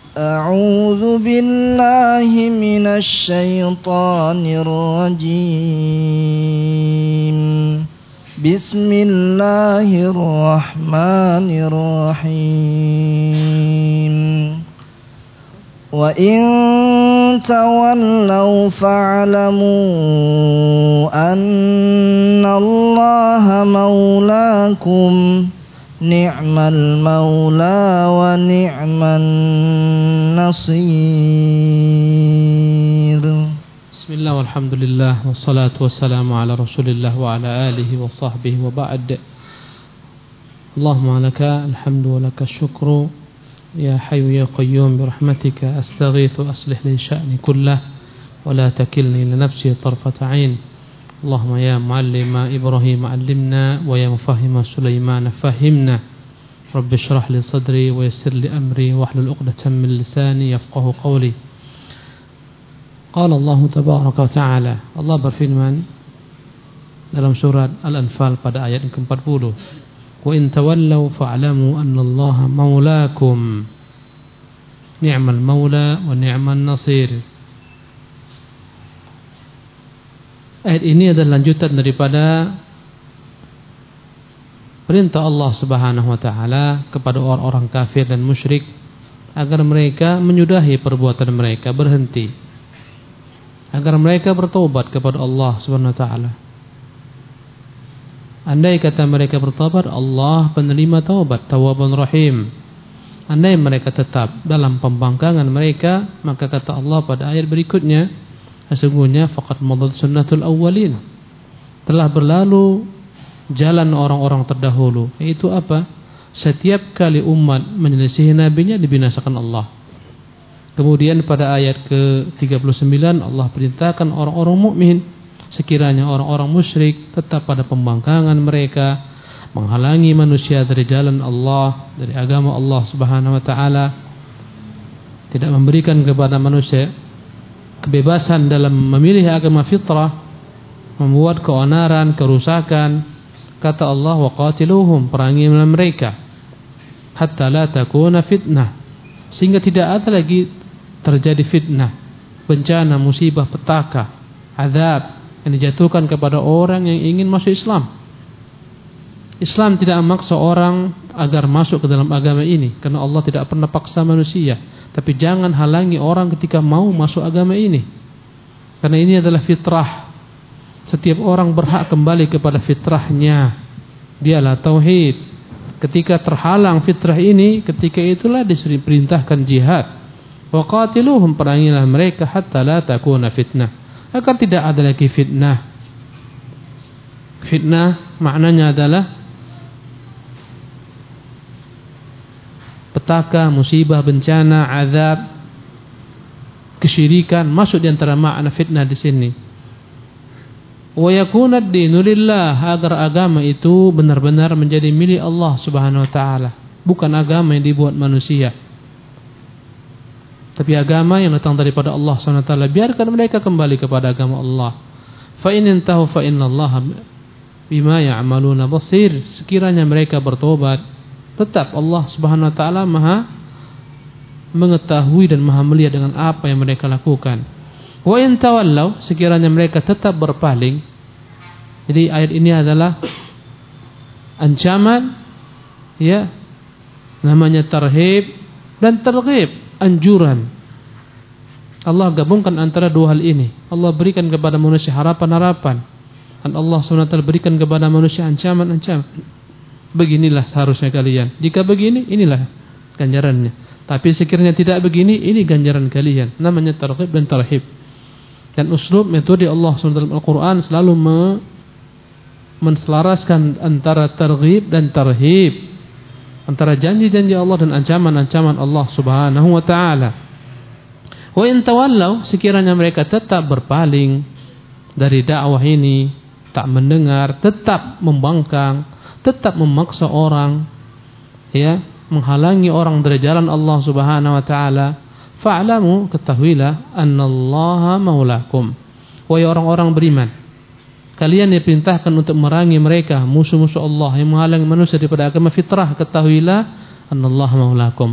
أعوذ بالله من الشيطان الرجيم بسم الله الرحمن الرحيم وإن تولوا فاعلموا أن الله مولاكم نعم المولى ونعم النصير. بسم الله والحمد لله والصلاة والسلام على رسول الله وعلى آله وصحبه وبعد. اللهم لك الحمد ولك الشكر يا حي يا قيوم برحمتك أستغيث أصلح لي شأني كله ولا تكلني لنفسي طرفة عين. اللهم يا معلم إبراهيم علمنا ويا مفهم سليمان فهمنا. رب اشرح لي صدري ويسر لي أمري واحلل عقدة من لساني يفقه قولي. قال الله تبارك وتعالى, Allah berfirman dalam surat Al-Anfal pada ayat yang ke-40, wa in tawallaw fa'lamu annallaha maulakum ni'mal maula wa ni'man nasir. Ayat ini adalah lanjutan daripada perintah Allah Subhanahu wa taala kepada orang-orang kafir dan musyrik agar mereka menyudahi perbuatan mereka, berhenti, agar mereka bertobat kepada Allah Subhanahu wa taala. Andai kata mereka bertobat, Allah penerima taubat, Tawwabun Rahim. Andai mereka tetap dalam pembangkangan mereka, maka kata Allah pada ayat berikutnya, sesungguhnya faqad madat sunnatul awwalin, telah berlalu jalan orang-orang terdahulu. Yaitu apa? Setiap kali umat menyelisihi nabinya dibinasakan Allah. Kemudian pada ayat ke-39 Allah perintahkan orang-orang mukmin, sekiranya orang-orang musyrik tetap pada pembangkangan mereka, menghalangi manusia dari jalan Allah, dari agama Allah Subhanahu wa taala, tidak memberikan kepada manusia kebebasan dalam memilih agama fitrah, membuat keonaran, kerusakan. Kata Allah, wa qatiluhum, perangi mereka hatta la takuna fitnah, sehingga tidak ada lagi terjadi fitnah, bencana, musibah, petaka, azab yang dijatuhkan kepada orang yang ingin masuk Islam. Islam tidak memaksa orang agar masuk ke dalam agama ini, karena Allah tidak pernah paksa manusia. Tapi jangan halangi orang ketika mau masuk agama ini, karena ini adalah fitrah. Setiap orang berhak kembali kepada fitrahnya, dialah tauhid. Ketika terhalang fitrah ini, ketika itulah diperintahkan jihad. Wa qatiluhum, perangilah mereka hatta la takuna fitnah, agar tidak ada lagi fitnah. Fitnah maknanya adalah petaka, musibah, bencana, azab, kesyirikan, masuk di antara makna fitnah di sini. Wa yakuna ad-dinu lillah, agar agama itu benar-benar menjadi milik Allah Subhanahu wa taala, bukan agama yang dibuat manusia, tapi agama yang datang daripada Allah Subhanahu wa taala. Biarkan mereka kembali kepada agama Allah. Fa in intahu fa innallaha bima ya'maluna basir. Sekiranya mereka bertobat, tetap Allah Subhanahu wa taala Maha mengetahui dan Maha melihat dengan apa yang mereka lakukan. Wa in tawallaw, sekiranya mereka tetap berpaling. Jadi ayat ini adalah ancaman, ya, namanya tarhib dan targhib, anjuran. Allah gabungkan antara dua hal ini. Allah berikan kepada manusia harapan-harapan, dan Allah SWT berikan kepada manusia ancaman-ancaman. Beginilah seharusnya kalian. Jika begini, inilah ganjarannya. Tapi sekiranya tidak begini, ini ganjaran kalian. Namanya targhib dan tarhib. Dan uslub metode Allah SWT dalam Al-Quran selalu menselaraskan antara targhib dan tarhib, antara janji-janji Allah dan ancaman-ancaman Allah Subhanahu wa taala. Wa in tawallaw, sekiranya mereka tetap berpaling dari dakwah ini, tak mendengar, tetap membangkang, tetap memaksa orang, ya, menghalangi orang dari jalan Allah Subhanahu wa taala, fa'lamu, ketahuilah, annallaha maulakum. Wahai orang-orang beriman, kalian diperintahkan untuk merangi mereka, musuh-musuh Allah yang menghalangi manusia daripada agama fitrah. Ketahuilah, annallaha maulakum,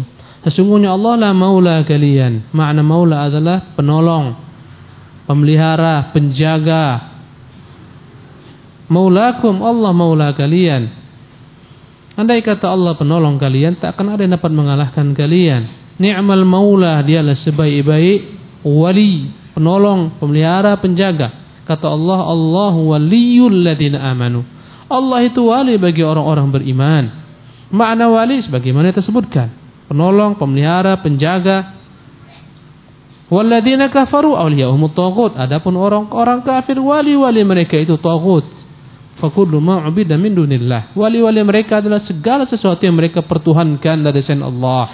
Sesungguhnya Allah lah maula kalian. Makna maula adalah penolong, pemelihara, penjaga. Maulakum, Allah maula kalian. Andai kata Allah penolong kalian, tak akan ada yang dapat mengalahkan kalian. Ni'mal maula, dialah sebaik-baik wali, penolong, pemelihara, penjaga. Kata Allah, Allahu waliyul ladzina amanu. Allah itu wali bagi orang-orang beriman. Makna wali sebagaimana tersebutkan, penolong, pemelihara, penjaga. Walladzina kafaru awliya'uhumut taghut. Adapun orang-orang kafir, wali-wali mereka itu taghut. Fakullu ma'ubida min dunillah. Wali-wali mereka adalah segala sesuatu yang mereka pertuhankan dari selain Allah.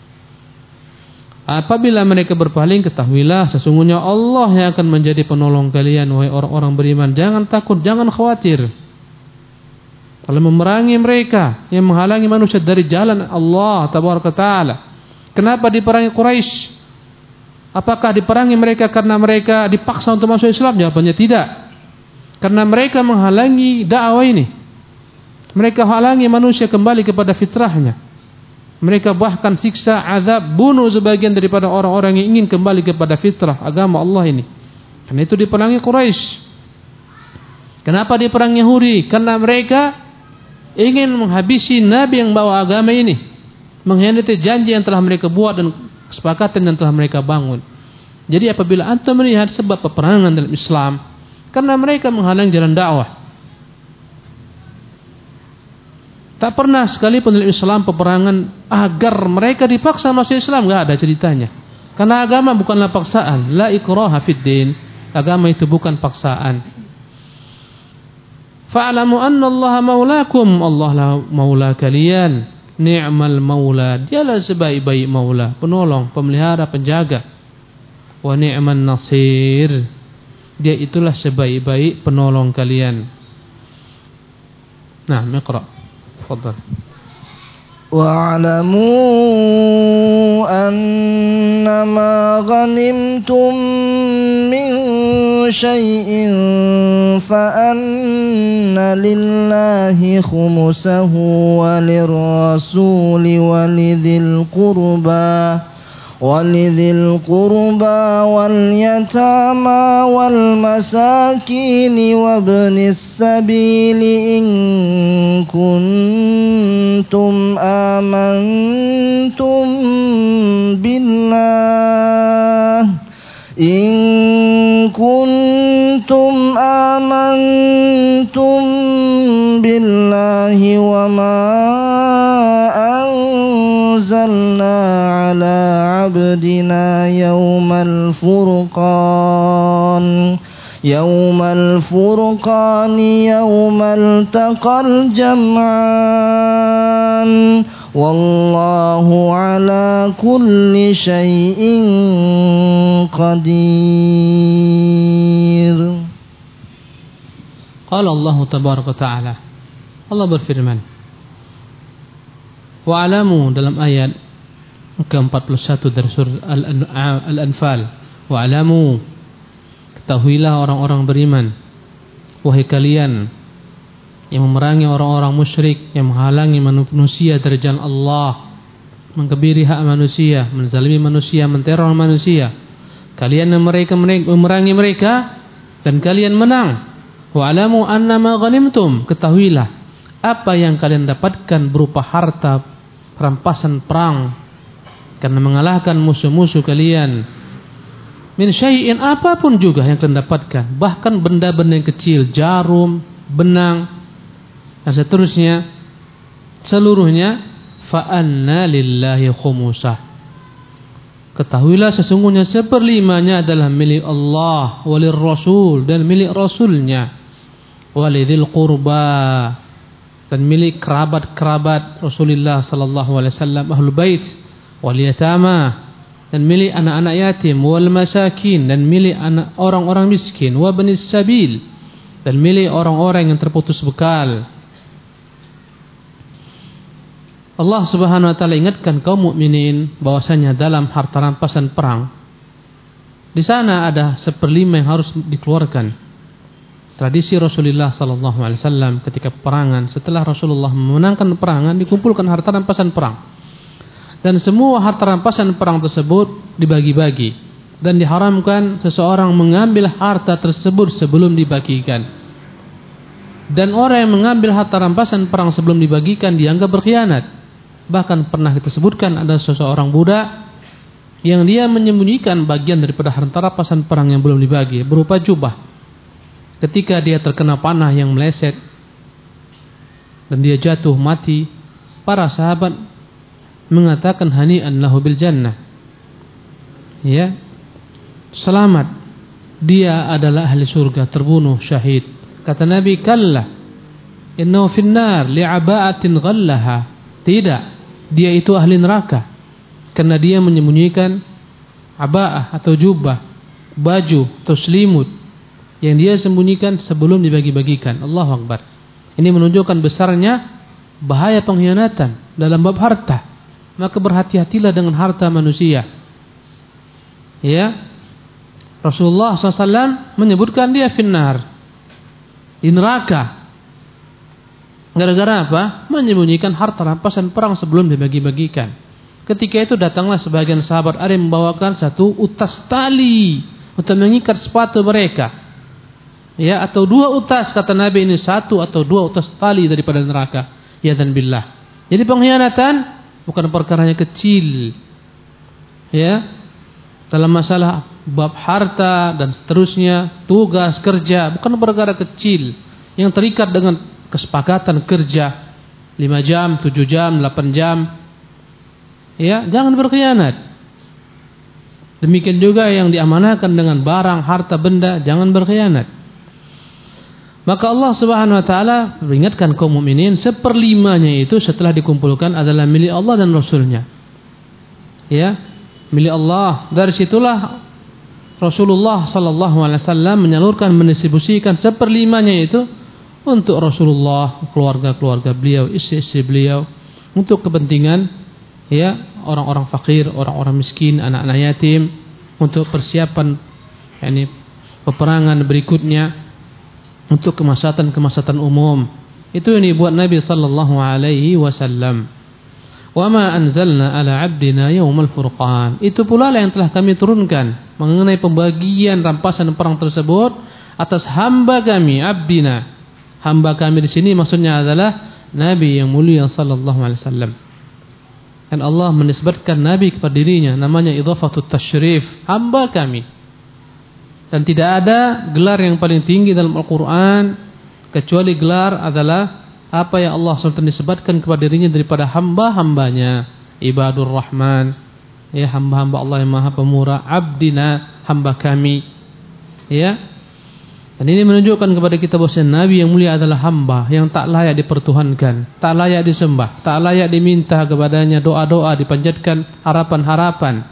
Apabila mereka berpaling, ketahuilah sesungguhnya Allah yang akan menjadi penolong kalian, wahai orang-orang beriman. Jangan takut, jangan khawatir. Kalau memerangi mereka yang menghalangi manusia dari jalan Allah tabaraka taala. Kenapa diperangi Quraisy? Apakah diperangi mereka karena mereka dipaksa untuk masuk Islam? Jawabannya tidak. Karena mereka menghalangi dakwah ini. Mereka halangi manusia kembali kepada fitrahnya. Mereka bahkan siksa, azab, bunuh sebagian daripada orang-orang yang ingin kembali kepada fitrah agama Allah ini. Karena itu diperangi Quraisy. Kenapa diperangi Yahudi? Karena mereka ingin menghabisi Nabi yang bawa agama ini, mengkhianati janji yang telah mereka buat dan kesepakatan yang telah mereka bangun. Jadi apabila antum melihat sebab peperangan dalam Islam, karena mereka menghalangi jalan dakwah. Tak pernah sekalipun dalam Islam peperangan agar mereka dipaksa masuk Islam, enggak ada ceritanya. Karena agama bukanlah paksaan, la ikraha fid din. Agama itu bukan paksaan. Fa'lamu anna Allah maulakum, Allah lah maula kalian. Ni'mal maula, dialah sebaik-baik maula, penolong, pemelihara, penjaga. Wa ni'man nasir, dia itulah sebaik-baik penolong kalian. Nah, iqra. Tafadhal. Wa'lamu annama ghanimtum min syai'in fa'anna lillahi khumusahu walirrasuli ولذي القربى واليتامى والمساكين وابن السبيل إن كنتم آمنتم بالله وما أنزلنا على عبدنا يوم الفرقان يوم التقى الجمعان والله على كل شيء قدير. Qala Allah tabaraka ta'ala, Allah berfirman, wa'alamu, dalam ayat ke-41 dari surah Al-Anfal, wa'alamu, ketahuilah orang-orang beriman, wahai kalian yang memerangi orang-orang musyrik, yang menghalangi manusia dari jalan Allah, mengkebiri hak manusia, menzalimi manusia, menteror manusia. Kalian yang memerangi mereka dan kalian menang. Wa'alamu annama ghanimtum, ketahuilah apa yang kalian dapatkan berupa harta rampasan perang karena mengalahkan musuh-musuh kalian. Min syai'in, apapun juga yang kalian dapatkan, bahkan benda-benda yang kecil, jarum, benang dan seterusnya, seluruhnya fa'anna lillahi khumusah, ketahuilah sesungguhnya seperlimanya adalah milik Allah, walir rasul, dan milik rasulnya, walidil qurba, dan milik kerabat-kerabat Rasulullah sallallahu alaihi wasallam, ahlul bait, wal yatama, dan milik anak-anak yatim, wal masakin, dan milik anak orang-orang miskin, wa banis sabil, dan milik orang-orang yang terputus bekal. Allah Subhanahu wa taala ingatkan kaum mukminin bahwasanya dalam harta rampasan perang di sana ada 1/5 yang harus dikeluarkan. Tradisi Rasulullah sallallahu alaihi wasallam ketika peperangan, setelah Rasulullah memenangkan peperangan, dikumpulkan harta rampasan perang. Dan semua harta rampasan perang tersebut dibagi-bagi, dan diharamkan seseorang mengambil harta tersebut sebelum dibagikan. Dan orang yang mengambil harta rampasan perang sebelum dibagikan dianggap berkhianat. Bahkan pernah disebutkan ada seseorang budak yang dia menyembunyikan bagian daripada harta rampasan perang yang belum dibagi berupa jubah. Ketika dia terkena panah yang meleset dan dia jatuh mati, para sahabat mengatakan hani'an lahu bil jannah. Ya, selamat, dia adalah ahli surga, terbunuh syahid. Kata Nabi, kalla innahu finnar li'aba'atin ghallaha. Tidak, dia itu ahli neraka karena dia menyembunyikan aba'ah atau jubah, baju atau selimut yang dia sembunyikan sebelum dibagi-bagikan. Allahu Akbar. Ini menunjukkan besarnya bahaya pengkhianatan dalam bab harta. Maka berhati-hatilah dengan harta manusia. Ya, Rasulullah SAW menyebutkan dia finnar, di neraka. Gara-gara apa? Menyembunyikan harta rampasan perang sebelum dibagi-bagikan. Ketika itu datanglah sebagian sahabat ada yang membawakan satu utas tali untuk mengikat sepatu mereka. Ya, atau 2 utas, kata Nabi, ini 1 atau 2 utas tali daripada neraka. Ya dan billah. Jadi pengkhianatan bukan perkaranya kecil. Ya, dalam masalah bab harta dan seterusnya, tugas kerja bukan perkara kecil yang terikat dengan kesepakatan kerja 5 jam, 7 jam, 8 jam. Ya, jangan berkhianat. Demikian juga yang diamanahkan dengan barang, harta, benda, jangan berkhianat. Maka Allah Subhanahu wa taala peringatkan kaum mukminin, 1/5-nya itu setelah dikumpulkan adalah milik Allah dan Rasulnya. Ya, milik Allah. Dari situlah Rasulullah sallallahu alaihi wasallam menyalurkan, mendistribusikan 1/5-nya itu untuk Rasulullah, keluarga-keluarga beliau, istri-istri beliau, untuk kepentingan ya orang-orang fakir, orang-orang miskin, anak-anak yatim, untuk persiapan yakni peperangan berikutnya, untuk kemaslahatan umum. Itu yang dibuat Nabi sallallahu alaihi wasallam. Wa ma anzalna ala 'abdina yaumal furqan. Itu pula yang telah kami turunkan mengenai pembagian rampasan perang tersebut atas hamba kami, abdina. Hamba kami di sini maksudnya adalah Nabi yang mulia sallallahu alaihi wasallam. Dan Allah menisbatkan Nabi kepada dirinya, namanya idhafatut tasyrif, hamba kami. Dan tidak ada gelar yang paling tinggi dalam Al-Quran kecuali gelar adalah apa yang Allah SWT disebutkan kepada dirinya daripada hamba-hambanya. Ibadur Rahman, ya, hamba-hamba Allah yang maha pemurah. Abdina, hamba kami. Ya. Dan ini menunjukkan kepada kita bahwa Nabi yang mulia adalah hamba yang tak layak dipertuhankan, tak layak disembah, tak layak diminta kepadanya doa-doa, dipanjatkan harapan-harapan.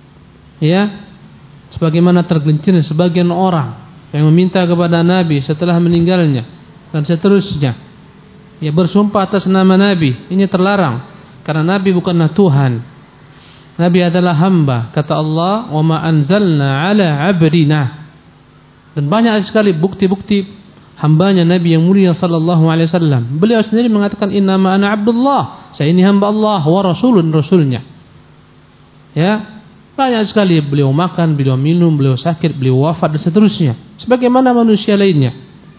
Ya. Sebagaimana tergelincir sebagian orang yang meminta kepada Nabi setelah meninggalnya dan seterusnya. Ya, bersumpah atas nama Nabi, ini terlarang karena Nabi bukanlah Tuhan. Nabi adalah hamba. Kata Allah, "Wa ma anzalna 'ala 'abdina." Dan banyak sekali bukti-bukti hambanya Nabi yang mulia sallallahu alaihi wasallam. Beliau sendiri mengatakan, "Innama ana 'abdullah." Saya ini hamba Allah wa rasulun, rasulnya. Ya. Banyak sekali beliau makan, beliau minum, beliau sakit, beliau wafat dan seterusnya. Sebagaimana manusia lainnya.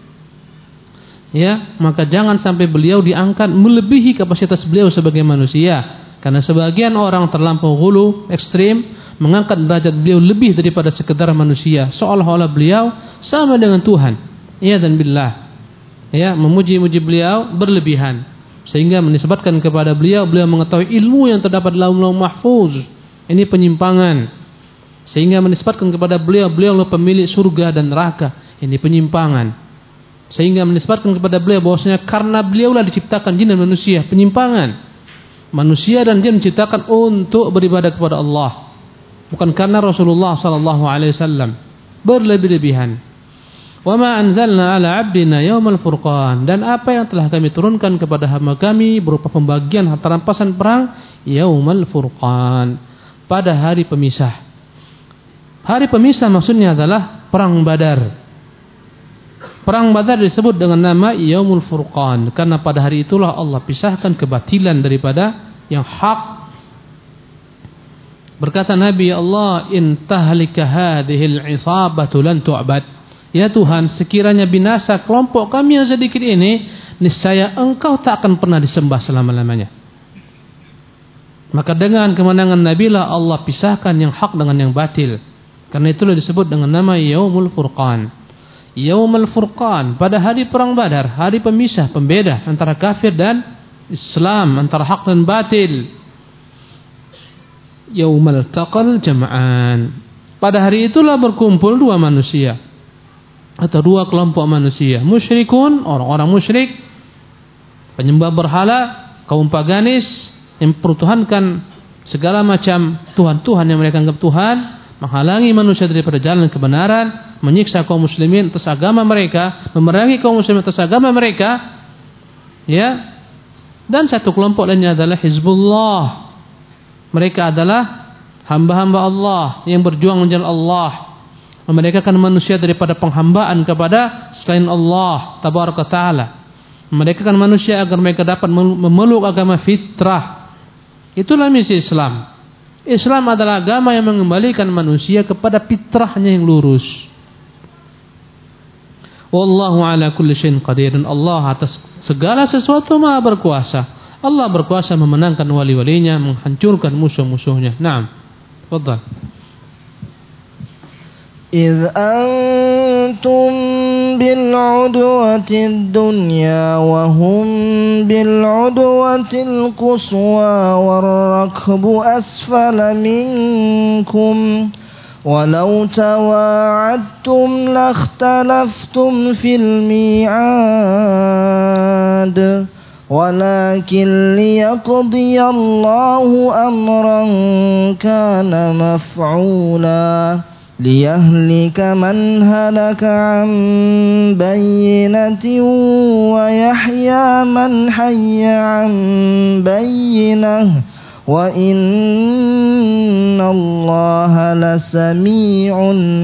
Ya, maka jangan sampai beliau diangkat melebihi kapasitas beliau sebagai manusia. Karena sebagian orang terlampau ghulu, ekstrim, mengangkat derajat beliau lebih daripada sekedar manusia, seolah-olah beliau sama dengan Tuhan. Ya dan billah. Ya, memuji-muji beliau berlebihan sehingga menisbatkan kepada beliau mengetahui ilmu yang terdapat dalam Lauh Mahfuz. Ini penyimpangan. Sehingga menisbatkan kepada beliau adalah pemilik surga dan neraka. Ini penyimpangan. Sehingga menisbatkan kepada beliau bahwasanya karena beliaulah diciptakan jin dan manusia. Penyimpangan. Manusia dan jin diciptakan untuk beribadah kepada Allah, bukan karena Rasulullah sallallahu alaihi wasallam. Berlebih-lebihan. Wa ma anzalna ala 'abdina yaumal furqan. Dan apa yang telah kami turunkan kepada hamba kami berupa pembagian harta rampasan perang yaumal furqan, pada hari pemisah. Hari pemisah maksudnya adalah perang Badar. Perang Badar disebut dengan nama Yaumul Furqan karena pada hari itulah Allah pisahkan kebatilan daripada yang hak. Berkata Nabi, "Ya Allah, in tahlika hadhil isabatu lan tu'bad." Ya Tuhan, sekiranya binasa kelompok kami yang sedikit ini, niscaya Engkau tak akan pernah disembah selama-lamanya. Maka dengan kemenangan Nabi lah Allah pisahkan yang hak dengan yang batil. Karena itulah disebut dengan nama Yaumul Furqan. Yaumul Furqan, pada hari perang Badar, hari pemisah, pembeda antara kafir dan Islam, antara hak dan batil. Yaumal taqal jam'an. Pada hari itulah berkumpul dua manusia atau dua kelompok manusia. Musyrikun, orang-orang musyrik, penyembah berhala, kaum paganis yang mempertuhankan segala macam tuhan-tuhan yang mereka anggap Tuhan, menghalangi manusia daripada jalan kebenaran, menyiksa kaum muslimin atas agama mereka, memerangi kaum muslimin atas agama mereka. Ya. Dan satu kelompok lainnya adalah Hizbullah. Mereka adalah hamba-hamba Allah yang berjuang menjalankan Allah, memerdekakan manusia daripada penghambaan kepada selain Allah tabaraka taala, memerdekakan manusia agar mereka dapat memeluk agama fitrah. Itulah misi Islam. Islam adalah agama yang mengembalikan manusia kepada fitrahnya yang lurus. Wallahu ala kulli syai'in qadir. Dan Allah atas segala sesuatu Maha berkuasa. Allah berkuasa memenangkan wali-walinya, menghancurkan musuh-musuhnya. Naam. Tafadhal. إذ أنتم بالعدوة الدنيا وهم بالعدوة القصوى والركب أسفل منكم ولو تواعدتم لاختلفتم في الميعاد ولكن ليقضي الله أمرا كان مفعولا ليهلك من هلك عن بينة ويحيى من حي عن بينة وإن الله لسميع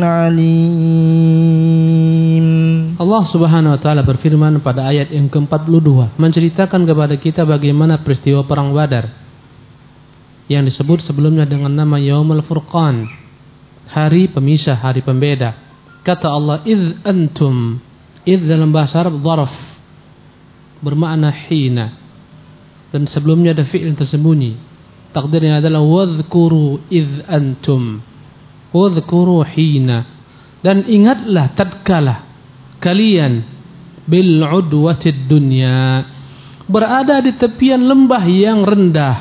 عليم. Allah Subhanahu wa taala berfirman pada ayat yang ke-42 menceritakan kepada kita bagaimana peristiwa perang Badar yang disebut sebelumnya dengan nama Yaumul Furqan, hari pemisah, hari pembeda. Kata Allah, idz antum, idz dalam bahasa Arab dzaraf bermakna hina, dan sebelumnya ada fi'il tersembunyi. Takdirnya adalah wadhkuru idz antum, wadhkuru hina, dan ingatlah tatkala kalian bil udwatid dunya, berada di tepian lembah yang rendah.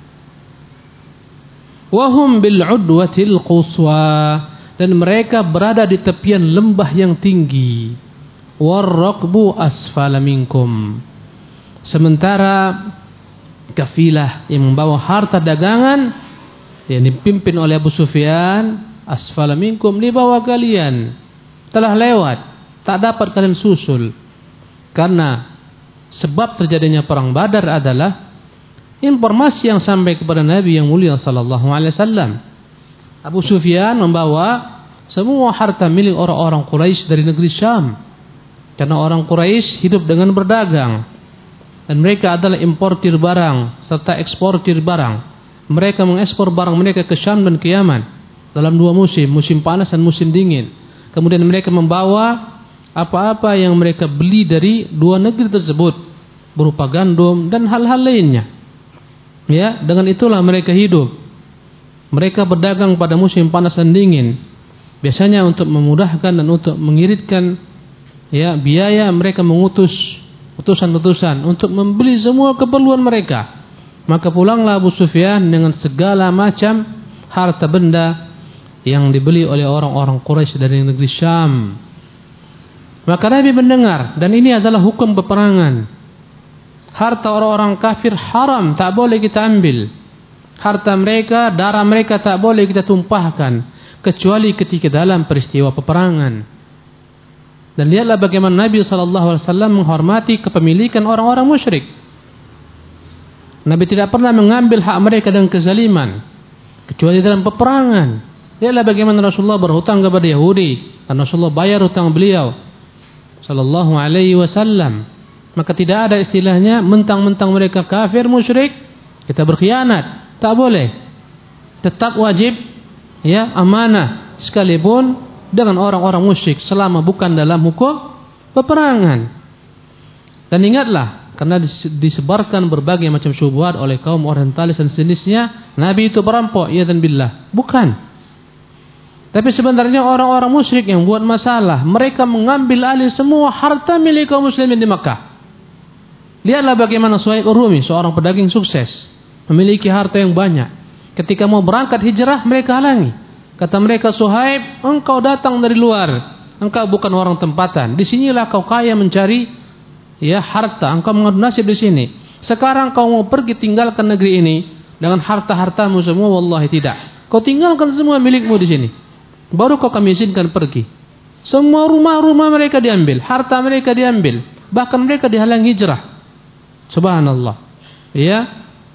Wahum bil udwatil quswa, dan mereka berada di tepian lembah yang tinggi. Warraqbu asfala minkum, sementara kafilah yang membawa harta dagangan yang dipimpin oleh Abu Sufyan asfala minkum, di bawah kalian, telah lewat, tak dapat kalian susul. Karena sebab terjadinya perang Badar adalah informasi yang sampai kepada Nabi yang mulia sallallahu alaihi wasallam. Abu Sufyan membawa semua harta milik orang-orang Quraisy dari negeri Syam. Karena orang Quraisy hidup dengan berdagang, dan mereka adalah importir barang serta eksportir barang. Mereka mengekspor barang mereka ke Syam dan ke Yaman dalam dua musim, musim panas dan musim dingin. Kemudian mereka membawa apa-apa yang mereka beli dari dua negeri tersebut berupa gandum dan hal-hal lainnya. Ya, dengan itulah mereka hidup. Mereka berdagang pada musim panas dan dingin. Biasanya untuk memudahkan dan untuk mengiritkan ya biaya, mereka mengutus utusan-utusan untuk membeli semua keperluan mereka. Maka pulanglah Abu Sufyan dengan segala macam harta benda yang dibeli oleh orang-orang Quraisy dari negeri Syam. Maka Nabi mendengar, dan ini adalah hukum peperangan. Harta orang-orang kafir haram, tak boleh kita ambil. Harta mereka, darah mereka tak boleh kita tumpahkan, kecuali ketika dalam peristiwa peperangan. Dan lihatlah bagaimana Nabi SAW menghormati kepemilikan orang-orang musyrik. Nabi tidak pernah mengambil hak mereka dengan kezaliman, kecuali dalam peperangan. Lihatlah bagaimana Rasulullah berhutang kepada Yahudi, dan Rasulullah bayar hutang beliau sallallahu alaihi wasallam. Maka tidak ada istilahnya mentang-mentang mereka kafir musyrik kita berkhianat, tak boleh. tetap wajib ya amanah sekalipun dengan orang-orang musyrik selama bukan dalam hukum peperangan. Dan ingatlah, karena disebarkan berbagai macam syubhat oleh kaum orientalis dan sejenisnya, Nabi itu perampok, ya dan billah. Bukan. Tapi sebenarnya orang-orang musyrik yang buat masalah, mereka mengambil alih semua harta milik kaum muslimin di Makkah. Lihatlah bagaimana Suhaib Ar-Rumi, seorang pedagang sukses, memiliki harta yang banyak. Ketika mau berangkat hijrah, mereka halangi. Kata mereka, Suhaib, engkau datang dari luar, engkau bukan orang tempatan. Di sinilah kau kaya mencari ya harta, engkau mengadu nasib di sini. Sekarang kau mau pergi tinggalkan negeri ini dengan harta-hartamu semua, wallahi tidak. Kau tinggalkan semua milikmu di sini. Baru kau kami izinkan pergi. Semua rumah-rumah mereka diambil, harta mereka diambil, bahkan mereka dihalangi hijrah. Subhanallah. Ya.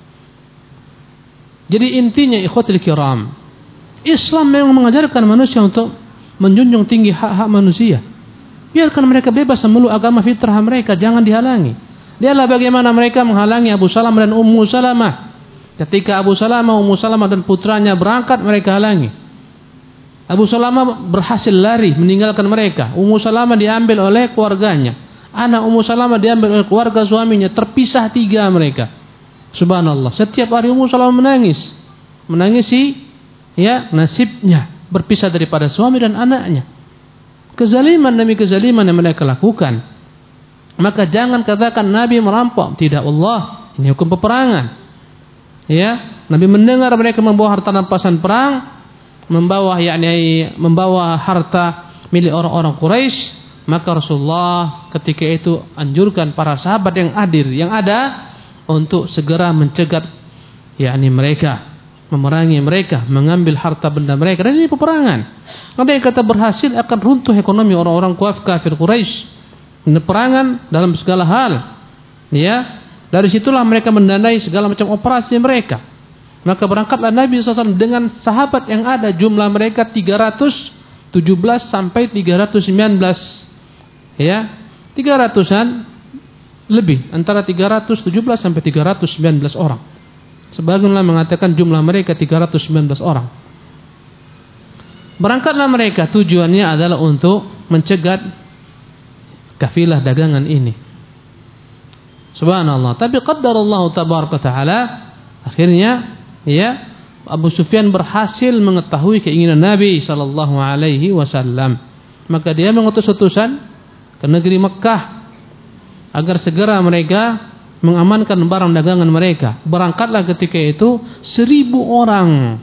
Jadi intinya ikhwatul kiram, Islam memang mengajarkan manusia untuk menjunjung tinggi hak-hak manusia. Biarkan mereka bebas memeluk agama fitrah mereka, jangan dihalangi. Lihatlah bagaimana mereka menghalangi Abu Salamah dan Ummu Salamah. Ketika Abu Salamah, Ummu Salamah dan putranya berangkat, mereka halangi. Abu Salamah berhasil lari meninggalkan mereka. Ummu Salamah diambil oleh keluarganya. Anak Ummu Salamah diambil oleh keluarga suaminya. Terpisah 3 mereka. Subhanallah. Setiap hari Ummu Salamah menangis. Menangisi ya nasibnya berpisah daripada suami dan anaknya. Kezaliman demi kezaliman yang mereka lakukan. Maka jangan katakan Nabi merampok. Tidak, Allah, ini hukum peperangan. Ya, Nabi mendengar mereka membawa harta rampasan perang, membawa harta milik orang-orang Quraisy, maka Rasulullah ketika itu anjurkan para sahabat yang ada untuk segera mencegat mereka, memerangi mereka, mengambil harta benda mereka. Dan ini peperangan. Ada yang kata berhasil akan runtuh ekonomi orang-orang kafir Quraisy. Peperangan dalam segala hal. Ya, dari situlah mereka mendanai segala macam operasi mereka. Maka berangkatlah Nabi SAW dengan sahabat yang ada, jumlah mereka 317 sampai 319. Ya, 300-an lebih, antara 317 sampai 319 orang. Sebagian mengatakan jumlah mereka 319 orang. Berangkatlah mereka, tujuannya adalah untuk mencegat kafilah dagangan ini. Subhanallah. Tapi qaddarallahu tabaraka taala, akhirnya ya Abu Sufyan berhasil mengetahui keinginan Nabi sallallahu alaihi wasallam. Maka dia mengutus utusan ke negeri Mekkah agar segera mereka mengamankan barang dagangan mereka. Berangkatlah ketika itu 1.000 orang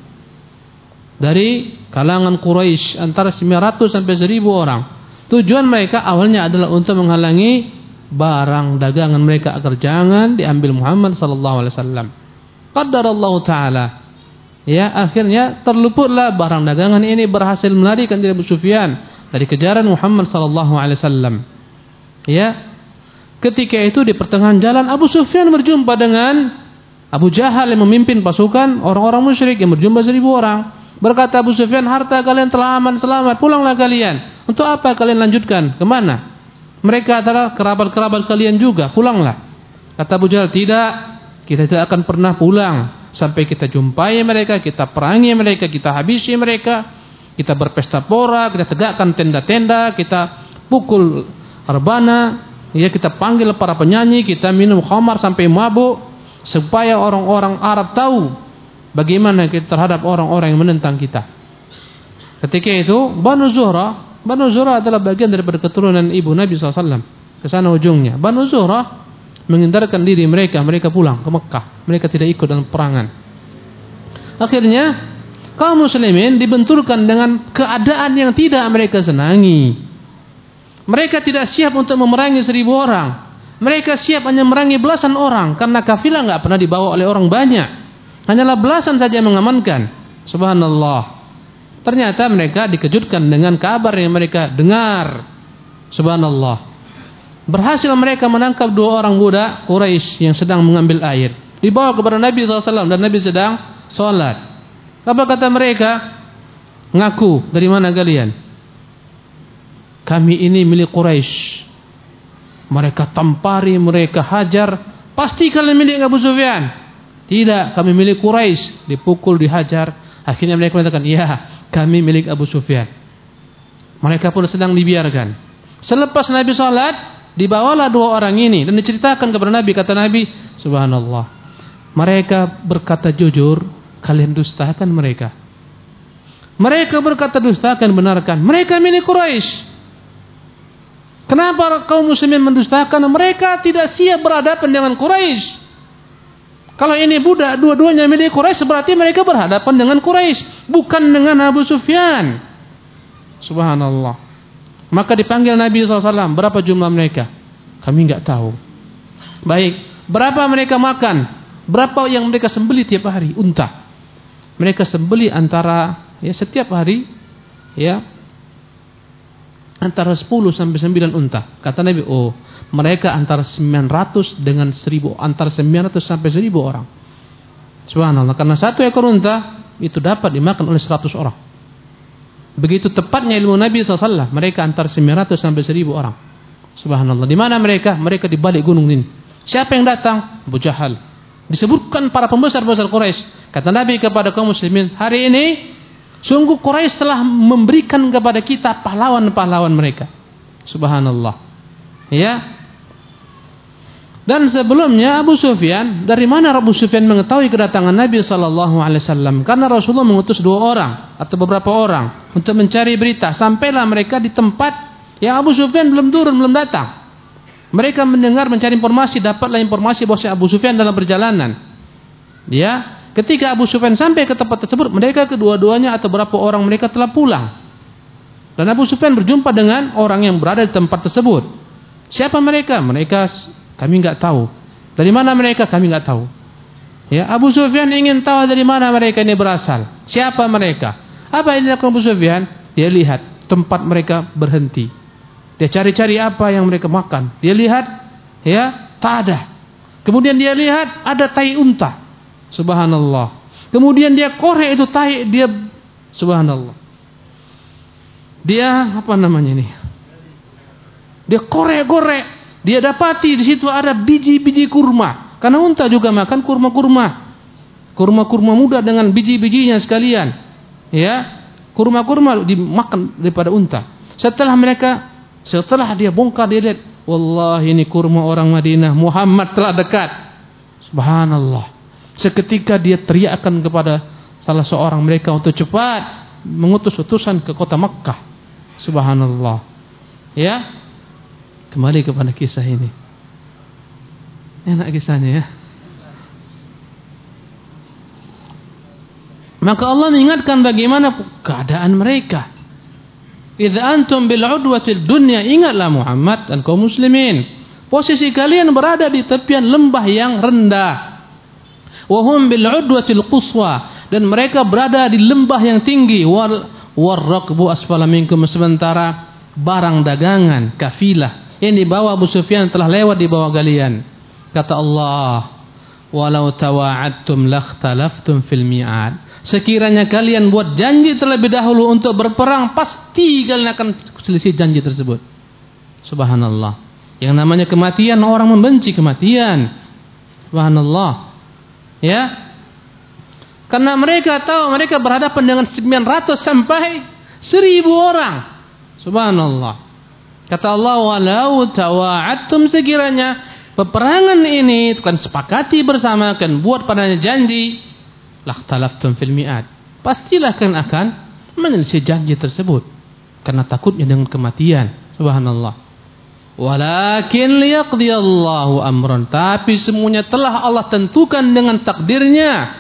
dari kalangan Quraisy, antara 900 sampai 1.000 orang. Tujuan mereka awalnya adalah untuk menghalangi barang dagangan mereka agar jangan diambil Muhammad sallallahu alaihi wasallam. Qaddarallahu taala. Ya, akhirnya terluputlah barang dagangan ini, berhasil melarikan diri Abu Sufyan dari kejaran Muhammad sallallahu alaihi wasallam. Ya. Ketika itu di pertengahan jalan Abu Sufyan berjumpa dengan Abu Jahal yang memimpin pasukan orang-orang musyrik yang berjumlah 1.000 orang. Berkata Abu Sufyan, harta kalian telah aman selamat, pulanglah kalian. Untuk apa kalian lanjutkan? Kemana? Mereka adalah kerabat-kerabat kalian juga, pulanglah. Kata Abu Jahal, tidak, kita tidak akan pernah pulang sampai kita jumpai mereka, kita perangi mereka, kita habisi mereka, kita berpesta pora, kita tegakkan tenda-tenda, kita pukul rebana. Ya, kita panggil para penyanyi, kita minum khamar sampai mabuk, supaya orang-orang Arab tahu bagaimana kita terhadap orang-orang yang menentang kita. Ketika itu Banu Zuhrah adalah bagian daripada keturunan ibu Nabi SAW. Ke sana ujungnya. Banu Zuhrah menghindarkan diri mereka pulang ke Mekah. Mereka tidak ikut dalam perangan. Akhirnya kaum muslimin dibenturkan dengan keadaan yang tidak mereka senangi. Mereka tidak siap untuk memerangi 1.000 orang. Mereka siap hanya memerangi belasan orang, karena kafilah enggak pernah dibawa oleh orang banyak. Hanyalah belasan saja yang mengamankan. Subhanallah. Ternyata mereka dikejutkan dengan kabar yang mereka dengar. Subhanallah. Berhasil mereka menangkap 2 orang budak Quraisy yang sedang mengambil air. Dibawa kepada Nabi SAW dan Nabi sedang sholat. Apa kata mereka? Ngaku, dari mana kalian? Kami ini milik Quraisy. Mereka tampari, mereka hajar. Pasti kalian milik Abu Sufyan. Tidak, kami milik Quraisy. Dipukul, dihajar. Akhirnya mereka mengatakan, ya, kami milik Abu Sufyan. Mereka pun sedang dibiarkan. Selepas Nabi sholat, dibawalah dua orang ini dan diceritakan kepada Nabi. Kata Nabi, subhanallah, mereka berkata jujur, kalian dustakan mereka. Mereka berkata dustakan, benarkan. Mereka milik Quraisy. Kenapa kaum muslimin mendustakan? Mereka tidak siap berhadapan dengan Quraisy. Kalau ini budak, dua-duanya milik Quraisy, berarti mereka berhadapan dengan Quraisy, bukan dengan Abu Sufyan. Subhanallah. Maka dipanggil Nabi SAW. Berapa jumlah mereka? Kami enggak tahu. Baik, berapa mereka makan? Berapa yang mereka sembeli tiap hari? Unta. Mereka sembeli antara, ya, setiap hari, ya, antara 10 sampai 9 unta. Kata Nabi, oh, mereka antara 900 dengan 1000, antara 900 sampai 1000 orang. Subhanallah, karena satu ekor unta itu dapat dimakan oleh 100 orang. Begitu tepatnya ilmu Nabi SAW. Mereka antara 900 sampai 1000 orang. Subhanallah. Di mana mereka? Mereka di balik gunung ini. Siapa yang datang? Abu Jahal. Disebutkan para pembesar-pembesar Quraisy. Kata Nabi kepada kaum muslimin, hari ini sungguh Quraisy telah memberikan kepada kita pahlawan-pahlawan mereka. Subhanallah. Ya. Dan sebelumnya Abu Sufyan, dari mana Abu Sufyan mengetahui kedatangan Nabi SAW? Karena Rasulullah mengutus 2 orang atau beberapa orang untuk mencari berita. Sampailah mereka di tempat yang Abu Sufyan belum turun, belum datang. Mereka mendengar, mencari informasi, dapatlah informasi bahwa Abu Sufyan dalam perjalanan. Ya, ketika Abu Sufyan sampai ke tempat tersebut, mereka kedua-duanya atau beberapa orang mereka telah pulang. Dan Abu Sufyan berjumpa dengan orang yang berada di tempat tersebut. Siapa mereka? Mereka kami enggak tahu. Dari mana mereka? Kami enggak tahu. Ya, Abu Sufyan ingin tahu dari mana mereka ini berasal. Siapa mereka? Apa yang dilakukan Abu Sufyan? Dia lihat tempat mereka berhenti. Dia cari-cari apa yang mereka makan. Dia lihat, ya, tak ada. Kemudian dia lihat ada tai unta. Subhanallah. Kemudian dia korek itu tai, dia, subhanallah. Dia apa namanya ini? Dia korek-korek. Dia dapati di situ ada biji-biji kurma. Karena unta juga makan kurma-kurma. Kurma-kurma muda dengan biji-bijinya sekalian. Ya, kurma-kurma dimakan daripada unta. Setelah dia bongkar, dia lihat, wallahi ini kurma orang Madinah. Muhammad telah dekat. Subhanallah. Seketika dia teriakkan kepada salah seorang mereka untuk cepat mengutus utusan ke kota Makkah. Subhanallah. Ya. Kembali kepada kisah ini. Enak kisahnya, ya. Maka Allah mengingatkan bagaimana keadaan mereka. Idza antum bil udwatil dunya, ingatlah Muhammad dan kaum muslimin, posisi kalian berada di tepian lembah yang rendah. Wa hum bil udwatil quswa, dan mereka berada di lembah yang tinggi. Warraqbu asfala minkum, sementara barang dagangan kafilah yang dibawa Abu Sufyan telah lewat di bawah kalian. Kata Allah, walau tawa'adtum lakhtalaftum fil mi'ad. Sekiranya kalian buat janji terlebih dahulu untuk berperang, pasti kalian akan selisih janji tersebut. Subhanallah. Yang namanya kematian, orang membenci kematian. Subhanallah. Ya. Karena mereka tahu mereka berhadapan dengan 900 sampai 1000 orang. Subhanallah. Kata Allah, walau tawa'adtum, sekiranya peperangan ini kan sepakati bersama, kan buat padanya janji, lakhtalaftum fil mi'ad, pastilah kan akan menyelisih janji tersebut karena takutnya dengan kematian. Subhanallah. Walakin liyaqdiyallahu amran, tapi semuanya telah Allah tentukan dengan takdirnya.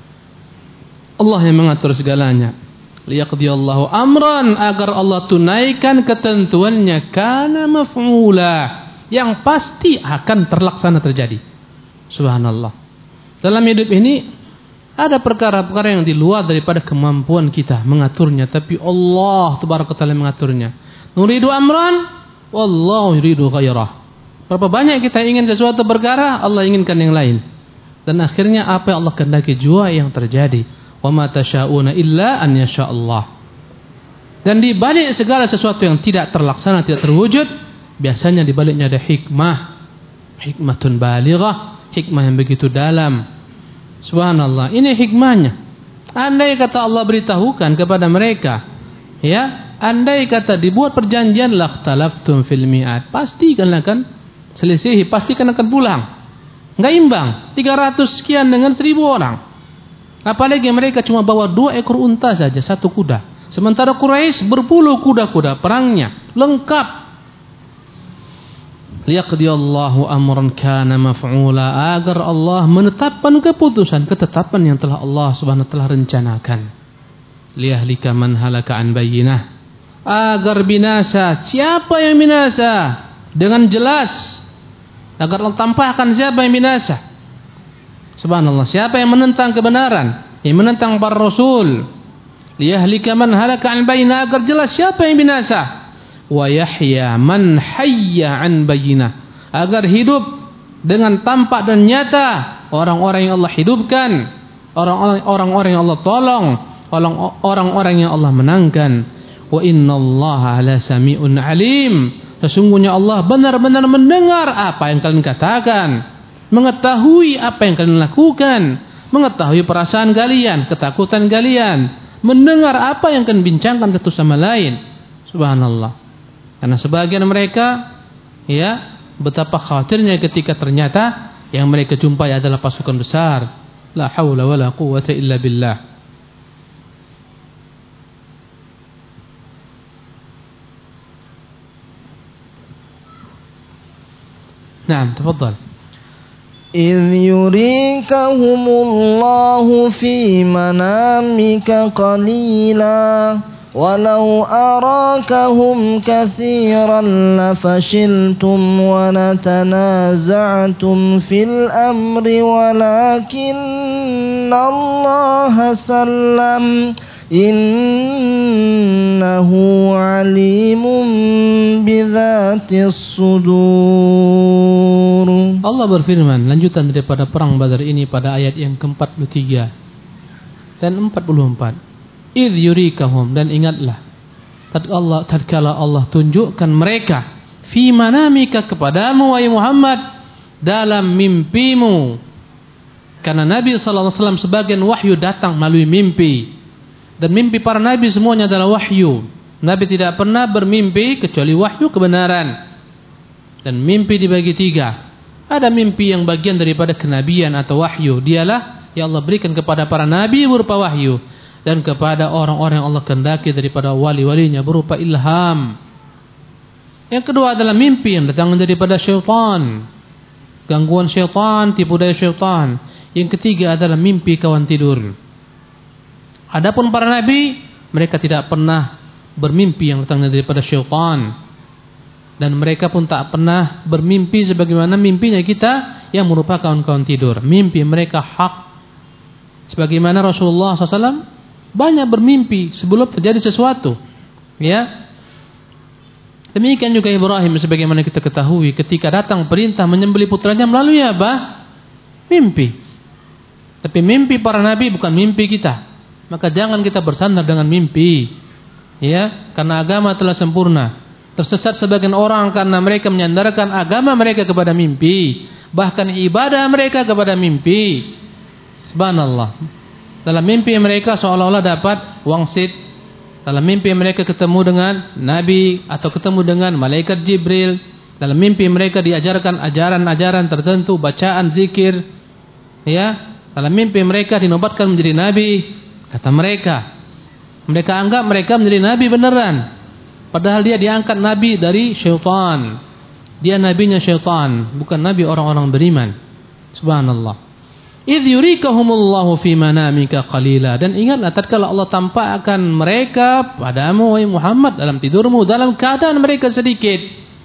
Allah yang mengatur segalanya. Liyaqdiyallahu amran, agar Allah tunaikan ketentuannya, kana maf'ula, yang pasti akan terlaksana terjadi. Subhanallah. Dalam hidup ini ada perkara-perkara yang di luar daripada kemampuan kita mengaturnya, tapi Allah tabaraka taala mengaturnya. Nuridu amran wallahu yuridu ghairah. Berapa banyak kita ingin sesuatu perkara, Allah inginkan yang lain. Dan akhirnya apa yang Allah kehendaki jua yang terjadi. Wa ma tasyauna illa an yasha Allah. Dan di balik segala sesuatu yang tidak terlaksana, tidak terwujud, biasanya di baliknya ada hikmah. Hikmatun balighah, hikmah yang begitu dalam. Subhanallah, ini hikmahnya. Andai kata Allah beritahukan kepada mereka, ya, andai kata dibuat perjanjian lakhtalaftum fil mi'ad, pasti kan akan selisihi, pasti kan akan pulang. Enggak imbang, 300 sekian dengan 1000 orang. Apalagi mereka cuma bawa 2 ekor unta saja, 1 kuda. Sementara Quraisy berpuluh kuda-kuda perangnya, lengkap. Liyaqdiyallahu amran kana maf'ula, agar Allah menetapkan keputusan, ketetapan yang telah Allah Subhanahu wa taala rencanakan. Liyahlika man halaka an bayyinah, agar binasa siapa yang binasa dengan jelas, agar Allah tampakkan siapa yang binasa. Subhanallah, siapa yang menentang kebenaran, yang menentang para rasul. Liyahlika man halaka an bayyinah, agar jelas siapa yang binasa. Wa yahya man hayya an bayyinah, agar hidup dengan tampak dan nyata orang-orang yang Allah hidupkan, orang-orang yang Allah tolong, orang-orang yang Allah menangkan. Wa innallaha la sami'un alim, sesungguhnya Allah benar-benar mendengar apa yang kalian katakan, mengetahui apa yang kalian lakukan, mengetahui perasaan kalian, ketakutan kalian, mendengar apa yang kalian bincangkan satu sama lain. Subhanallah. Karena sebagian mereka, ya, betapa khawatirnya ketika ternyata yang mereka jumpai adalah pasukan besar. La haula wala quwwata illa billah. Naam, tafadhal. إذ يريكهم الله في منامك قليلا ولو أراكهم كثيرا لفشلتم ولتنازعتم في الأمر ولكن الله سلم إنه عليم بذات الصدور. Allah berfirman, lanjutan daripada perang Badar ini pada ayat yang ke-43 dan 44. Idh yurikahum, dan ingatlah tatkala Allah tunjukkan mereka fi manamika, kepadamu wahai Muhammad, dalam mimpimu. Karena Nabi SAW sebagian wahyu datang melalui mimpi, dan mimpi para nabi semuanya adalah wahyu. Nabi tidak pernah bermimpi kecuali wahyu kebenaran. Dan mimpi dibagi 3. Ada mimpi yang bagian daripada kenabian atau wahyu, dialah yang Allah berikan kepada para nabi berupa wahyu, dan kepada orang-orang yang Allah kehendaki daripada wali-walinya berupa ilham. Yang kedua adalah mimpi yang datang daripada syaitan, gangguan syaitan, tipu daya syaitan. Yang ketiga adalah mimpi kawan tidur. Adapun para nabi, mereka tidak pernah bermimpi yang datang daripada syaitan, dan mereka pun tak pernah bermimpi sebagaimana mimpinya kita yang merupakan kawan tidur. Mimpi mereka hak, sebagaimana Rasulullah SAW banyak bermimpi sebelum terjadi sesuatu, ya. Demikian juga Ibrahim, sebagaimana kita ketahui, ketika datang perintah menyembelih putranya melalui apa? Mimpi. Tapi mimpi para nabi bukan mimpi kita. Maka jangan kita bersandar dengan mimpi, ya, karena agama telah sempurna. Tersesat sebagian orang karena mereka menyandarkan agama mereka kepada mimpi, bahkan ibadah mereka kepada mimpi. Subhanallah. Dalam mimpi mereka seolah-olah dapat wangsit. Dalam mimpi mereka ketemu dengan Nabi atau ketemu dengan malaikat Jibril. Dalam mimpi mereka diajarkan ajaran-ajaran tertentu, bacaan, zikir, ya. Dalam mimpi mereka dinobatkan menjadi Nabi. Kata mereka anggap mereka menjadi Nabi beneran, padahal dia diangkat Nabi dari syaitan. Dia nabinya syaitan, bukan Nabi orang-orang beriman. Subhanallah. Idh yurikahumullahu fi manamika qalila, dan ingatlah tatkala Allah tampakkan mereka padamu wahai Muhammad dalam tidurmu dalam keadaan mereka sedikit.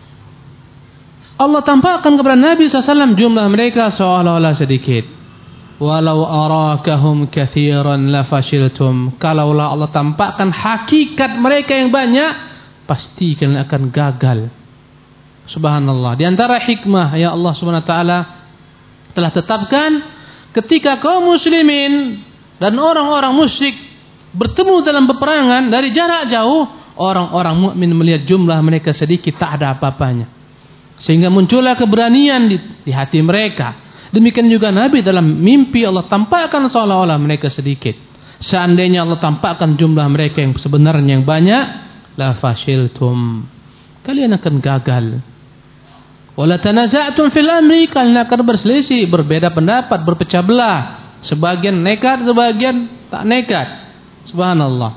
Allah tampakkan kepada Nabi SAW jumlah mereka seolah-olah sedikit. Walau arakahum kathiran lafashiltum, kalaulah Allah tampakkan hakikat mereka yang banyak, pasti kalian akan gagal. Subhanallah. Di antara hikmah ya Allah Subhanahu wa taala telah tetapkan, ketika kaum muslimin dan orang-orang musyrik bertemu dalam peperangan dari jarak jauh, orang-orang mukmin melihat jumlah mereka sedikit, tak ada apa-apanya, sehingga muncullah keberanian di hati mereka. Demikian juga Nabi dalam mimpi Allah tampakkan seolah-olah mereka sedikit, Seandainya Allah tampakkan jumlah mereka yang sebenarnya yang banyak, la fashiltum, kalian akan gagal. Wala tanaza'tum fil amri, kalian akan berselisih, berbeda pendapat, berpecah belah. Sebagian nekat, sebagian tak nekat. Subhanallah.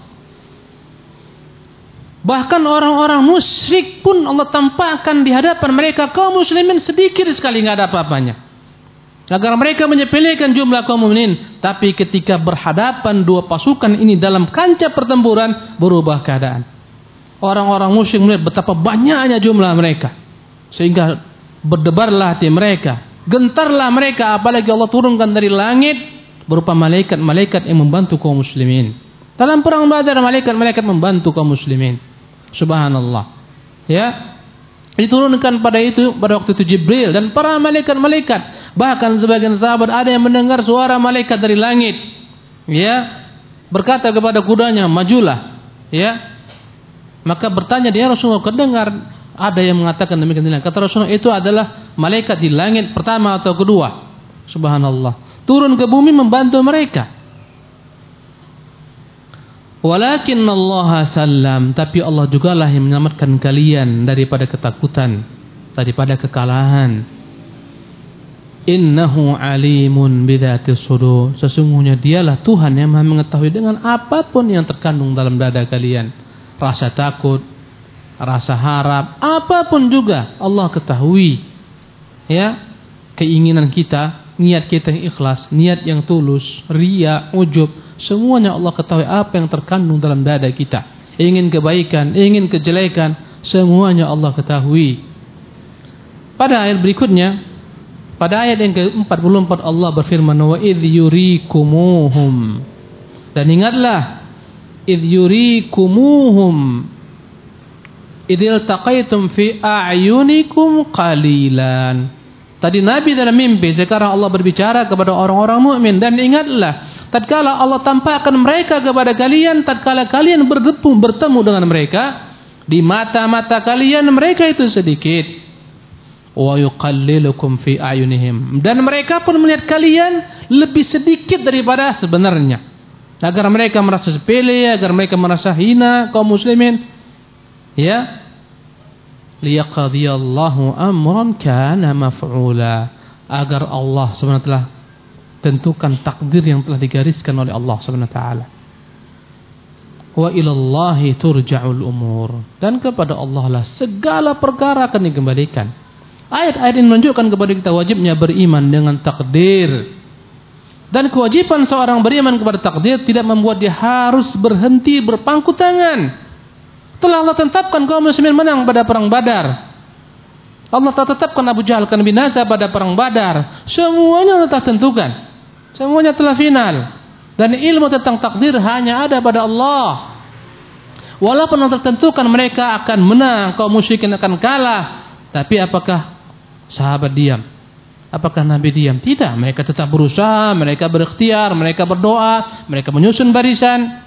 Bahkan orang-orang musyrik pun Allah tampakkan di hadapan mereka kaum muslimin sedikit sekali, enggak ada apa-apanya. Agar mereka menyepelekan jumlah kaum mukminin, tapi ketika berhadapan dua pasukan ini dalam kancah pertempuran, berubah keadaan. Orang-orang musyrik melihat betapa banyaknya jumlah mereka, sehingga berdebarlah hati mereka, gentarlah mereka, apalagi Allah turunkan dari langit berupa malaikat-malaikat yang membantu kaum muslimin. Dalam perang Badar, malaikat-malaikat membantu kaum muslimin. Subhanallah. Ya, diturunkan pada waktu itu Jibril dan para malaikat-malaikat. Bahkan sebagian sahabat ada yang mendengar suara malaikat dari langit. Ya, berkata kepada kudanya, majulah. Ya, maka bertanya dia, Rasulullah, kedengar ada yang mengatakan demikian. Kata Rasulullah, itu adalah malaikat di langit pertama atau kedua. Subhanallah. Turun ke bumi membantu mereka. Walakin Allah salam, tapi Allah jugalah yang menyelamatkan kalian daripada ketakutan, daripada kekalahan. Innahu alimun bidzatis sudur, sesungguhnya dialah Tuhan yang Maha mengetahui dengan apapun yang terkandung dalam dada kalian. Rasa takut, rasa harap, apapun juga Allah ketahui. Ya, keinginan kita, niat kita yang ikhlas, niat yang tulus, riya, ujub, semuanya Allah ketahui apa yang terkandung dalam dada kita. Ingin kebaikan, ingin kejelekan, semuanya Allah ketahui. Pada ayat berikutnya, pada ayat yang ke-44 Allah berfirman, wa idh yurikumuhum, dan ingatlah idh yurikumuhum idil taqaitum fi a'yunikum qalilan. Tadi Nabi dalam mimpi, sekarang Allah berbicara kepada orang-orang mukmin, dan ingatlah tatkala Allah tampakkan mereka kepada kalian, tatkala kalian bertemu dengan mereka, di mata-mata kalian mereka itu sedikit. Wa yuqallilukum fi a'yunihim, dan mereka pun melihat kalian lebih sedikit daripada sebenarnya, agar mereka merasa sepele, agar mereka merasa hina kaum muslimin. Ya, liyaqdiyallahu amran kana maf'ula, agar Allah Subhanahu wa taala tentukan takdir yang telah digariskan oleh Allah Subhanahu wa taala. Wa ilallahi turja'ul umur, dan kepada Allah lah segala perkara akan dikembalikan. Ayat-ayat ini menunjukkan kepada kita wajibnya beriman dengan takdir, dan kewajiban seorang beriman kepada takdir tidak membuat dia harus berhenti berpangku tangan. Telah Allah tetapkan kaum muslimin menang pada perang Badar. Allah telah tetapkan Abu Jahal akan binasa pada perang Badar. Semuanya telah tentukan, semuanya telah final, dan ilmu tentang takdir hanya ada pada Allah. Walaupun Allah tentukan mereka akan menang, kaum musyrikin akan kalah, tapi apakah sahabat diam? Apakah Nabi diam? Tidak, mereka tetap berusaha, mereka berikhtiar, mereka berdoa, mereka menyusun barisan.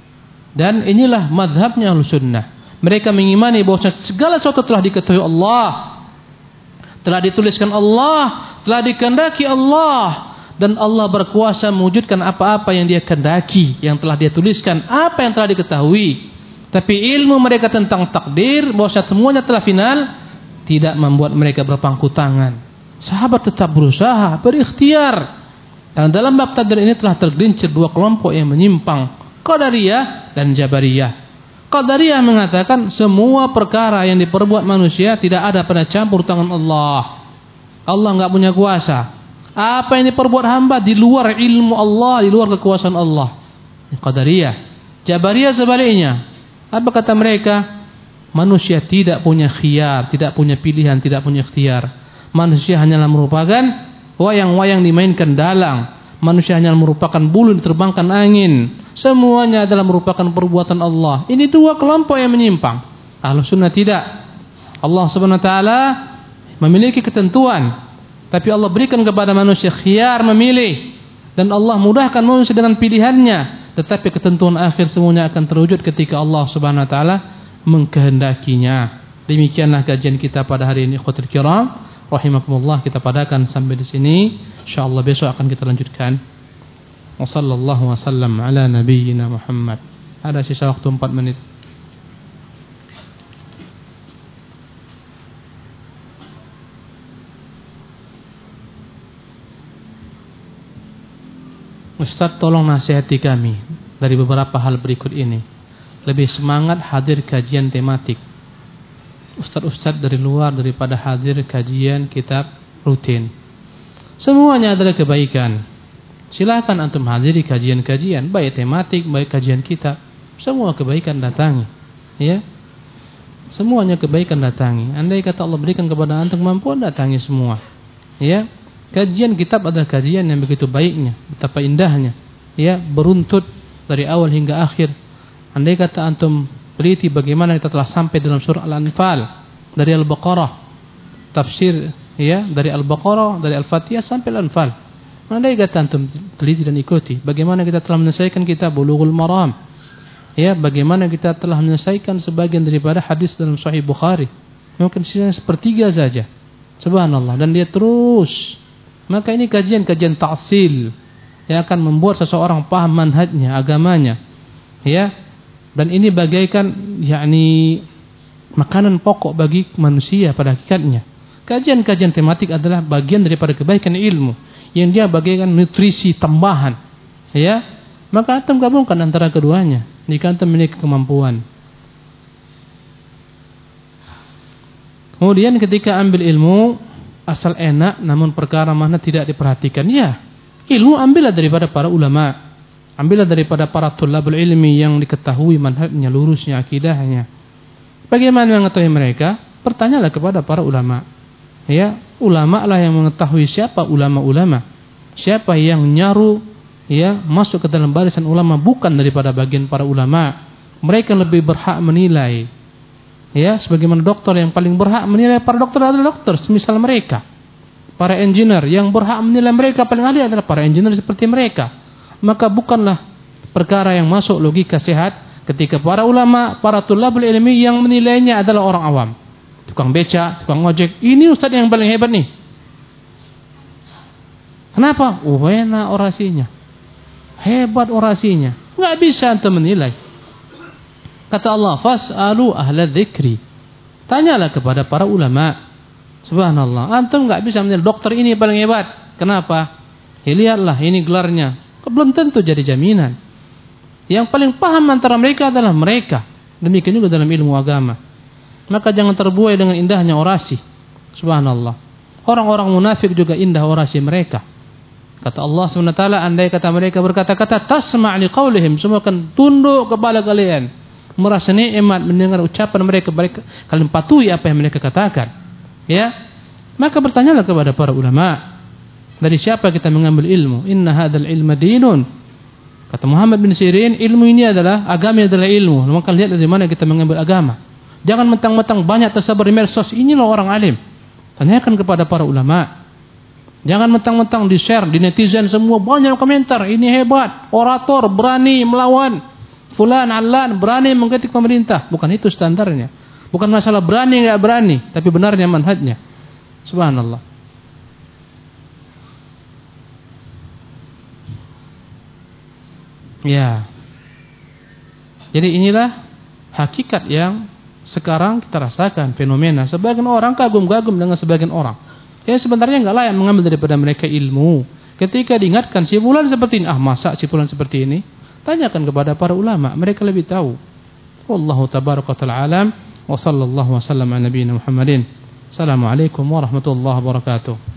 Dan inilah mazhabnya Ahlussunnah. Mereka mengimani bahwa segala sesuatu telah diketahui Allah, telah dituliskan Allah, telah dikehendaki Allah, dan Allah berkuasa mewujudkan apa-apa yang Dia kehendaki, yang telah Dia tuliskan, apa yang telah diketahui. Tapi ilmu mereka tentang takdir, bahwa semuanya telah final, tidak membuat mereka berpangku tangan. Sahabat tetap berusaha, berikhtiar. Dan dalam bab takdir ini telah tergelincir dua kelompok yang menyimpang, Qadariyah dan Jabariyah. Qadariyah mengatakan semua perkara yang diperbuat manusia tidak ada pada campur tangan Allah. Allah enggak punya kuasa. Apa yang diperbuat hamba di luar ilmu Allah, di luar kekuasaan Allah. Qadariyah. Jabariyah sebaliknya. Apa kata mereka? Manusia tidak punya khiyar, tidak punya pilihan, tidak punya ikhtiar. Manusia hanyalah merupakan wayang-wayang dimainkan dalang. Manusia hanya merupakan bulu diterbangkan angin. Semuanya adalah merupakan perbuatan Allah. Ini dua kelompok yang menyimpang. Ahlussunnah tidak. Allah Subhanahu wa taala memiliki ketentuan, tapi Allah berikan kepada manusia khiyar memilih, dan Allah mudahkan manusia dengan pilihannya. Tetapi ketentuan akhir semuanya akan terwujud ketika Allah Subhanahu wa taala mengkehendakinya. Demikianlah kajian kita pada hari ini, ikhwatul kiram rahimakumullah. Kita padakan sampai di sini. Insyaallah besok akan kita lanjutkan. Wa sallallahu wasallam ala nabiyyina Muhammad. Ada sisa waktu 4 menit. Ustaz, tolong nasihati kami dari beberapa hal berikut ini. Lebih semangat hadir kajian tematik. Ustaz-ustaz dari luar daripada hadir kajian kitab rutin. Semuanya adalah kebaikan. Silakan antum hadiri kajian-kajian, baik tematik, baik kajian kitab. Semua kebaikan datangi. Ya. Semuanya kebaikan datangi. Andai kata Allah berikan kepada antum kemampuan, datangi semua. Ya. Kajian kitab adalah kajian yang begitu baiknya, betapa indahnya, ya, beruntut dari awal hingga akhir. Andai kata antum teliti bagaimana kita telah sampai dalam surah Al-Anfal dari Al-Baqarah, tafsir, ya, dari Al-Baqarah, dari Al-Fatihah sampai Al-Anfal. Andai kata antum teliti dan ikuti bagaimana kita telah menyelesaikan kitab Bulughul Maram, ya, bagaimana kita telah menyelesaikan sebagian daripada hadis dalam Sahih Bukhari, mungkin sisa sepertiga saja. Subhanallah, dan dia terus. Maka ini kajian-kajian ta'sil yang akan membuat seseorang paham manhajnya, agamanya, ya. Dan ini bagaikan yakni makanan pokok bagi manusia pada hakikatnya. Kajian-kajian tematik adalah bagian daripada kebaikan ilmu yang dia bagaikan nutrisi tambahan, ya. Maka antum gabungkan antara keduanya jika antum memiliki kemampuan. Kemudian ketika ambil ilmu asal enak, namun perkara mana tidak diperhatikan. Ya, ilmu ambillah daripada para ulama, ambillah daripada para thulabul ilmi yang diketahui manhajnya, lurusnya, akidahnya. Bagaimana mengetahui mereka? Bertanyalah kepada para ulama. Ya, ulama lah yang mengetahui siapa ulama-ulama, siapa yang nyaru, ya, masuk ke dalam barisan ulama bukan daripada bagian para ulama. Mereka lebih berhak menilai. Ya, sebagaimana dokter yang paling berhak menilai para dokter adalah dokter semisal mereka. Para engineer yang berhak menilai mereka paling ahli adalah para engineer seperti mereka. Maka bukanlah perkara yang masuk logika sehat ketika para ulama, para thulabul ilmi yang menilainya adalah orang awam. Tukang beca, tukang ojek. Ini ustaz yang paling hebat nih. Kenapa? Enak orasinya. Hebat orasinya. Enggak bisa antum menilai. Kata Allah, fas'alu ahla dzikri. Tanyalah kepada para ulama. Subhanallah, antum enggak bisa menilai dokter ini paling hebat. Kenapa? Ya, lihatlah ini gelarnya. Belum tentu jadi jaminan. Yang paling paham antara mereka adalah mereka. Demikian juga dalam ilmu agama. Maka jangan terbuai dengan indahnya orasi. Subhanallah. Orang-orang munafik juga indah orasi mereka. Kata Allah SWT, andai kata mereka berkata-kata, tasma' liqaulihim, semua akan tunduk kepala kalian. Merasa nikmat mendengar ucapan mereka, kalian patuhi apa yang mereka katakan. Ya, maka bertanyalah kepada para ulama, dari siapa kita mengambil ilmu? Inna hadzal ilma dinun. Kata Muhammad bin Sirin, ilmu ini adalah agama, adalah ilmu. Maka lihat dari mana kita mengambil agama. Jangan mentang-mentang banyak tersebar di medsos, inilah orang alim. Tanyakan kepada para ulama. Jangan mentang-mentang di-share di netizen semua banyak komentar, ini hebat, orator, berani melawan fulan alan, berani mengkritik pemerintah. Bukan itu standarnya. Bukan masalah berani enggak berani, tapi benarnya manhajnya. Subhanallah. Ya. Jadi inilah hakikat yang sekarang kita rasakan, fenomena. Sebagian orang kagum-kagum dengan sebagian orang. Ya, sebenarnya enggak layak mengambil daripada mereka ilmu. Ketika diingatkan si fulan seperti ini, masa si fulan seperti ini? Tanyakan kepada para ulama, mereka lebih tahu. Wallahu tabaraka wa ta'ala alam, wa sallallahu wa sallam ala nabiyina Muhammadin. Assalamualaikum warahmatullahi wabarakatuh.